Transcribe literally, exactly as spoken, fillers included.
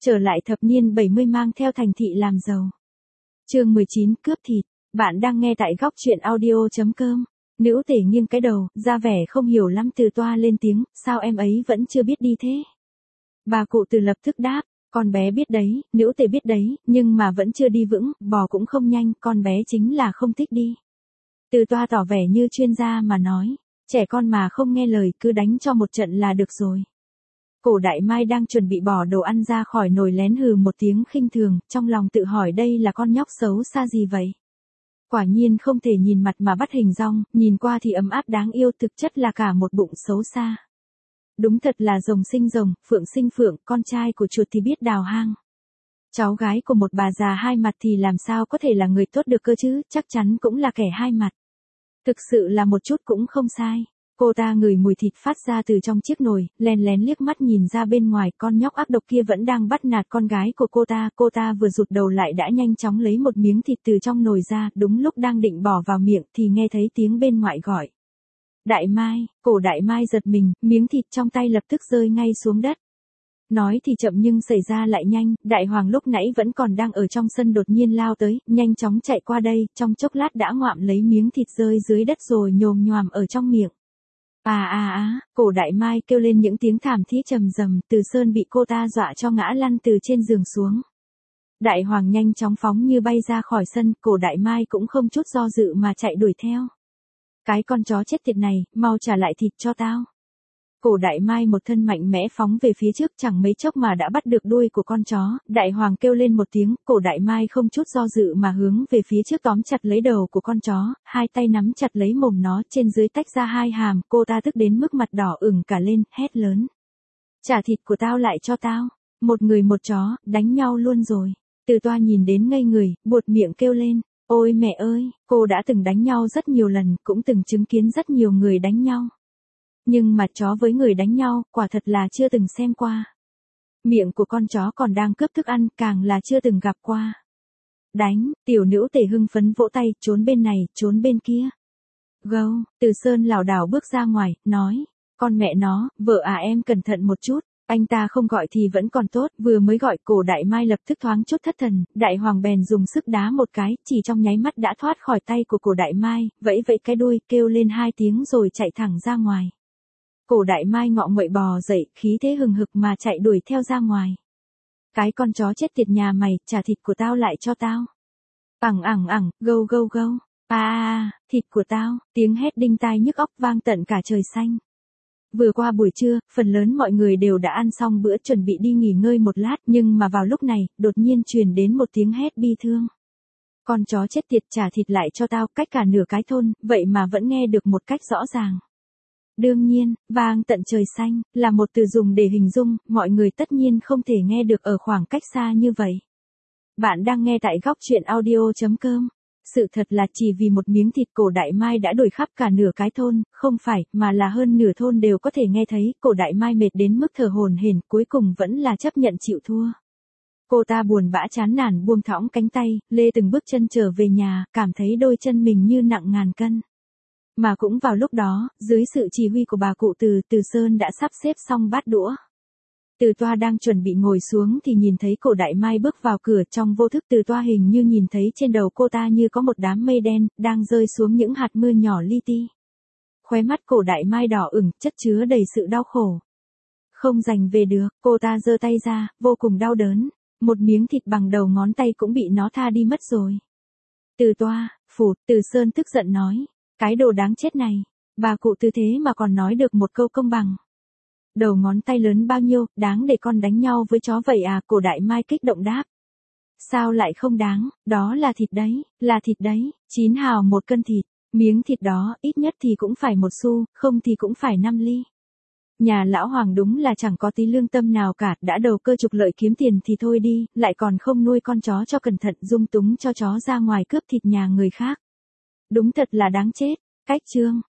Trở lại thập niên bảy mươi mang theo thành thị làm giàu. Chương mười chín, cướp thịt. Bạn đang nghe tại góc truyện audio.com. Nữ tể nghiêng cái đầu, ra vẻ không hiểu lắm Từ Toa lên tiếng, sao em ấy vẫn chưa biết đi thế? Bà cụ Từ lập tức đáp, con bé biết đấy, nữ tể biết đấy, nhưng mà vẫn chưa đi vững, bò cũng không nhanh, con bé chính là không thích đi. Từ Toa tỏ vẻ như chuyên gia mà nói, trẻ con mà không nghe lời cứ đánh cho một trận là được rồi. Cổ Đại Mai đang chuẩn bị bỏ đồ ăn ra khỏi nồi lén hừ một tiếng khinh thường, trong lòng tự hỏi đây là con nhóc xấu xa gì vậy? Quả nhiên không thể nhìn mặt mà bắt hình dong, nhìn qua thì ấm áp đáng yêu, thực chất là cả một bụng xấu xa. Đúng thật là rồng sinh rồng, phượng sinh phượng, con trai của chuột thì biết đào hang. Cháu gái của một bà già hai mặt thì làm sao có thể là người tốt được cơ chứ, chắc chắn cũng là kẻ hai mặt. Thực sự là một chút cũng không sai. Cô ta ngửi mùi thịt phát ra từ trong chiếc nồi, lén lén liếc mắt nhìn ra bên ngoài, con nhóc ác độc kia vẫn đang bắt nạt con gái của cô ta, cô ta vừa rụt đầu lại đã nhanh chóng lấy một miếng thịt từ trong nồi ra, đúng lúc đang định bỏ vào miệng thì nghe thấy tiếng bên ngoài gọi. Đại Mai, Cổ Đại Mai giật mình, miếng thịt trong tay lập tức rơi ngay xuống đất. Nói thì chậm nhưng xảy ra lại nhanh, Đại Hoàng lúc nãy vẫn còn đang ở trong sân đột nhiên lao tới, nhanh chóng chạy qua đây, trong chốc lát đã ngoạm lấy miếng thịt rơi dưới đất rồi nhồm nhoàm ở trong miệng. À à à, Cổ Đại Mai kêu lên những tiếng thảm thiết trầm rầm, Từ Sơn bị cô ta dọa cho ngã lăn từ trên giường xuống. Đại Hoàng nhanh chóng phóng như bay ra khỏi sân, Cổ Đại Mai cũng không chút do dự mà chạy đuổi theo. Cái con chó chết tiệt này, mau trả lại thịt cho tao. Cổ Đại Mai một thân mạnh mẽ phóng về phía trước, chẳng mấy chốc mà đã bắt được đuôi của con chó, Đại Hoàng kêu lên một tiếng, Cổ Đại Mai không chút do dự mà hướng về phía trước tóm chặt lấy đầu của con chó, hai tay nắm chặt lấy mồm nó, trên dưới tách ra hai hàm, cô ta tức đến mức mặt đỏ ửng cả lên, hét lớn. Trả thịt của tao lại cho tao, một người một chó, đánh nhau luôn rồi. Từ Toa nhìn đến ngây người, buột miệng kêu lên, ôi mẹ ơi, cô đã từng đánh nhau rất nhiều lần, cũng từng chứng kiến rất nhiều người đánh nhau. Nhưng mà chó với người đánh nhau, quả thật là chưa từng xem qua. Miệng của con chó còn đang cướp thức ăn, càng là chưa từng gặp qua. Đánh, tiểu nữ tể hưng phấn vỗ tay, trốn bên này, trốn bên kia. Gâu, Từ Sơn lảo đảo bước ra ngoài, nói, con mẹ nó, vợ à em cẩn thận một chút. Anh ta không gọi thì vẫn còn tốt, vừa mới gọi Cổ Đại Mai lập tức thoáng chút thất thần, Đại Hoàng bèn dùng sức đá một cái, chỉ trong nháy mắt đã thoát khỏi tay của Cổ Đại Mai, vẫy vẫy cái đuôi, kêu lên hai tiếng rồi chạy thẳng ra ngoài. Cổ Đại Mai ngọ nguậy bò dậy, khí thế hừng hực mà chạy đuổi theo ra ngoài. Cái con chó chết tiệt nhà mày, trả thịt của tao lại cho tao. Ẳng ẳng ẳng, gâu gâu gâu, à à, thịt của tao, tiếng hét đinh tai nhức óc vang tận cả trời xanh. Vừa qua buổi trưa, phần lớn mọi người đều đã ăn xong bữa chuẩn bị đi nghỉ ngơi một lát, nhưng mà vào lúc này, đột nhiên truyền đến một tiếng hét bi thương. Con chó chết tiệt, trả thịt lại cho tao, cách cả nửa cái thôn, vậy mà vẫn nghe được một cách rõ ràng. Đương nhiên, vang tận trời xanh, là một từ dùng để hình dung, mọi người tất nhiên không thể nghe được ở khoảng cách xa như vậy. Bạn đang nghe tại góc truyện audio.com. Sự thật là chỉ vì một miếng thịt Cổ Đại Mai đã đuổi khắp cả nửa cái thôn, không phải, mà là hơn nửa thôn đều có thể nghe thấy, Cổ Đại Mai mệt đến mức thở hổn hển, cuối cùng vẫn là chấp nhận chịu thua. Cô ta buồn bã chán nản buông thõng cánh tay, lê từng bước chân trở về nhà, cảm thấy đôi chân mình như nặng ngàn cân. Mà cũng vào lúc đó, dưới sự chỉ huy của bà cụ Từ, Từ Sơn đã sắp xếp xong bát đũa. Từ Toa đang chuẩn bị ngồi xuống thì nhìn thấy Cổ Đại Mai bước vào cửa, trong vô thức Từ Toa hình như nhìn thấy trên đầu cô ta như có một đám mây đen, đang rơi xuống những hạt mưa nhỏ li ti. Khóe mắt Cổ Đại Mai đỏ ửng, chất chứa đầy sự đau khổ. Không giành về được, cô ta giơ tay ra, vô cùng đau đớn. Một miếng thịt bằng đầu ngón tay cũng bị nó tha đi mất rồi. Từ Toa, phụt, Từ Sơn tức giận nói. Cái đồ đáng chết này, bà cụ Từ thế mà còn nói được một câu công bằng. Đầu ngón tay lớn bao nhiêu, đáng để con đánh nhau với chó vậy à? Cổ Đại Mai kích động đáp. Sao lại không đáng, đó là thịt đấy, là thịt đấy, chín hào một cân thịt, miếng thịt đó, ít nhất thì cũng phải một xu, không thì cũng phải năm ly. Nhà lão Hoàng đúng là chẳng có tí lương tâm nào cả, đã đầu cơ trục lợi kiếm tiền thì thôi đi, lại còn không nuôi con chó cho cẩn thận, dung túng cho chó ra ngoài cướp thịt nhà người khác. Đúng thật là đáng chết. Cách chương.